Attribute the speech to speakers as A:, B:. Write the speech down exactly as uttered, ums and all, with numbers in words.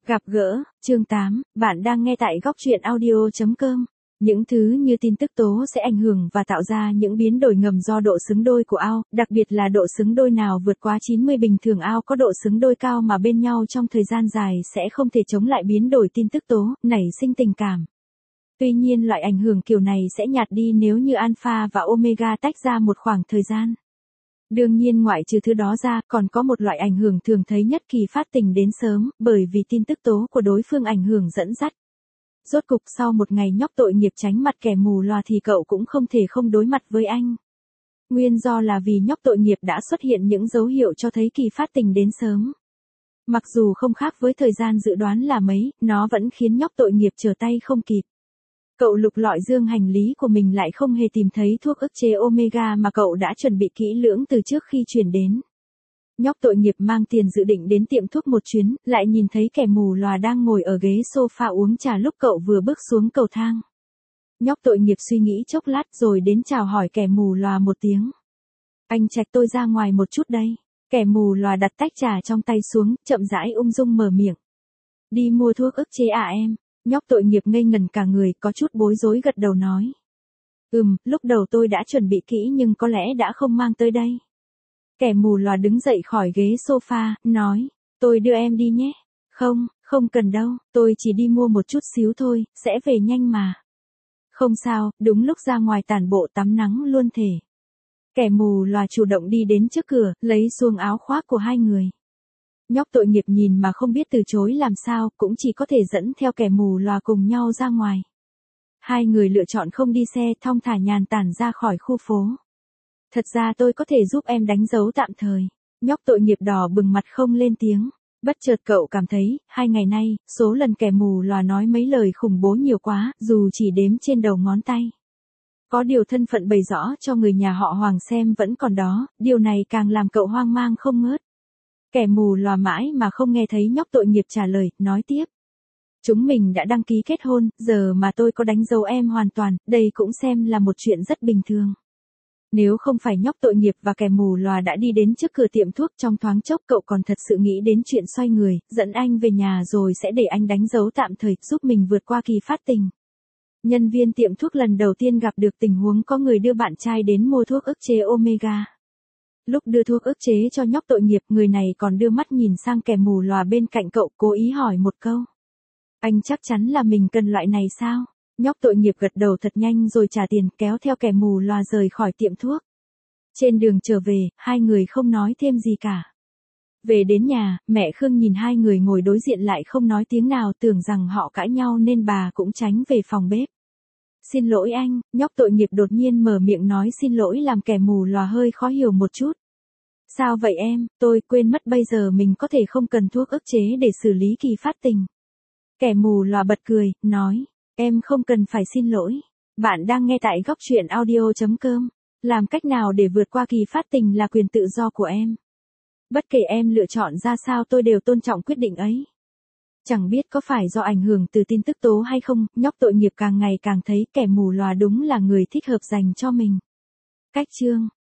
A: Gặp gỡ, chương tám, bạn đang nghe tại góc truyện audio chấm com. Những thứ như tin tức tố sẽ ảnh hưởng và tạo ra những biến đổi ngầm do độ xứng đôi của ao, đặc biệt là độ xứng đôi nào vượt quá chín mươi. Bình thường ao có độ xứng đôi cao mà bên nhau trong thời gian dài sẽ không thể chống lại biến đổi tin tức tố, nảy sinh tình cảm. Tuy nhiên loại ảnh hưởng kiểu này sẽ nhạt đi nếu như alpha và omega tách ra một khoảng thời gian. Đương nhiên ngoại trừ thứ đó ra, còn có một loại ảnh hưởng thường thấy nhất kỳ phát tình đến sớm, bởi vì tin tức tố của đối phương ảnh hưởng dẫn dắt. Rốt cục sau một ngày nhóc tội nghiệp tránh mặt kẻ mù lòa thì cậu cũng không thể không đối mặt với anh. Nguyên do là vì nhóc tội nghiệp đã xuất hiện những dấu hiệu cho thấy kỳ phát tình đến sớm. Mặc dù không khác với thời gian dự đoán là mấy, nó vẫn khiến nhóc tội nghiệp trở tay không kịp. Cậu lục lọi dương hành lý của mình lại không hề tìm thấy thuốc ức chế omega mà cậu đã chuẩn bị kỹ lưỡng từ trước khi chuyển đến. Nhóc tội nghiệp mang tiền dự định đến tiệm thuốc một chuyến, lại nhìn thấy kẻ mù lòa đang ngồi ở ghế sofa uống trà lúc cậu vừa bước xuống cầu thang. Nhóc tội nghiệp suy nghĩ chốc lát rồi đến chào hỏi kẻ mù lòa một tiếng. Anh Trạch, tôi ra ngoài một chút đây. Kẻ mù lòa đặt tách trà trong tay xuống, chậm rãi ung dung mở miệng. Đi mua thuốc ức chế à em? Nhóc tội nghiệp ngây ngần cả người, có chút bối rối gật đầu nói. Ừm, lúc đầu tôi đã chuẩn bị kỹ nhưng có lẽ đã không mang tới đây. Kẻ mù lòa đứng dậy khỏi ghế sofa, nói, tôi đưa em đi nhé. Không, không cần đâu, tôi chỉ đi mua một chút xíu thôi, sẽ về nhanh mà. Không sao, đúng lúc ra ngoài tản bộ tắm nắng luôn thể. Kẻ mù lòa chủ động đi đến trước cửa, lấy xuống áo khoác của hai người. Nhóc tội nghiệp nhìn mà không biết từ chối làm sao, cũng chỉ có thể dẫn theo kẻ mù lòa cùng nhau ra ngoài. Hai người lựa chọn không đi xe, thong thả nhàn tản ra khỏi khu phố. Thật ra tôi có thể giúp em đánh dấu tạm thời. Nhóc tội nghiệp đỏ bừng mặt không lên tiếng. Bất chợt cậu cảm thấy, hai ngày nay, số lần kẻ mù lòa nói mấy lời khủng bố nhiều quá, dù chỉ đếm trên đầu ngón tay. Có điều thân phận bày rõ cho người nhà họ Hoàng xem vẫn còn đó, điều này càng làm cậu hoang mang không ngớt. Kẻ mù lòa mãi mà không nghe thấy nhóc tội nghiệp trả lời, nói tiếp. Chúng mình đã đăng ký kết hôn, giờ mà tôi có đánh dấu em hoàn toàn, đây cũng xem là một chuyện rất bình thường. Nếu không phải nhóc tội nghiệp và kẻ mù lòa đã đi đến trước cửa tiệm thuốc trong thoáng chốc, cậu còn thật sự nghĩ đến chuyện xoay người, dẫn anh về nhà rồi sẽ để anh đánh dấu tạm thời, giúp mình vượt qua kỳ phát tình. Nhân viên tiệm thuốc lần đầu tiên gặp được tình huống có người đưa bạn trai đến mua thuốc ức chế omega. Lúc đưa thuốc ức chế cho nhóc tội nghiệp, người này còn đưa mắt nhìn sang kẻ mù lòa bên cạnh cậu, cố ý hỏi một câu. Anh chắc chắn là mình cần loại này sao? Nhóc tội nghiệp gật đầu thật nhanh rồi trả tiền, kéo theo kẻ mù lòa rời khỏi tiệm thuốc. Trên đường trở về, hai người không nói thêm gì cả. Về đến nhà, mẹ Khương nhìn hai người ngồi đối diện lại không nói tiếng nào, tưởng rằng họ cãi nhau nên bà cũng tránh về phòng bếp. Xin lỗi anh, nhóc tội nghiệp đột nhiên mở miệng nói xin lỗi làm kẻ mù lòa hơi khó hiểu một chút. Sao vậy em, tôi quên mất bây giờ mình có thể không cần thuốc ức chế để xử lý kỳ phát tình. Kẻ mù lòa bật cười, nói, em không cần phải xin lỗi. Bạn đang nghe tại góc truyện audio chấm com. Làm cách nào để vượt qua kỳ phát tình là quyền tự do của em. Bất kể em lựa chọn ra sao tôi đều tôn trọng quyết định ấy. Chẳng biết có phải do ảnh hưởng từ tin tức tố hay không, nhóc tội nghiệp càng ngày càng thấy kẻ mù lòa đúng là người thích hợp dành cho mình. Cách chương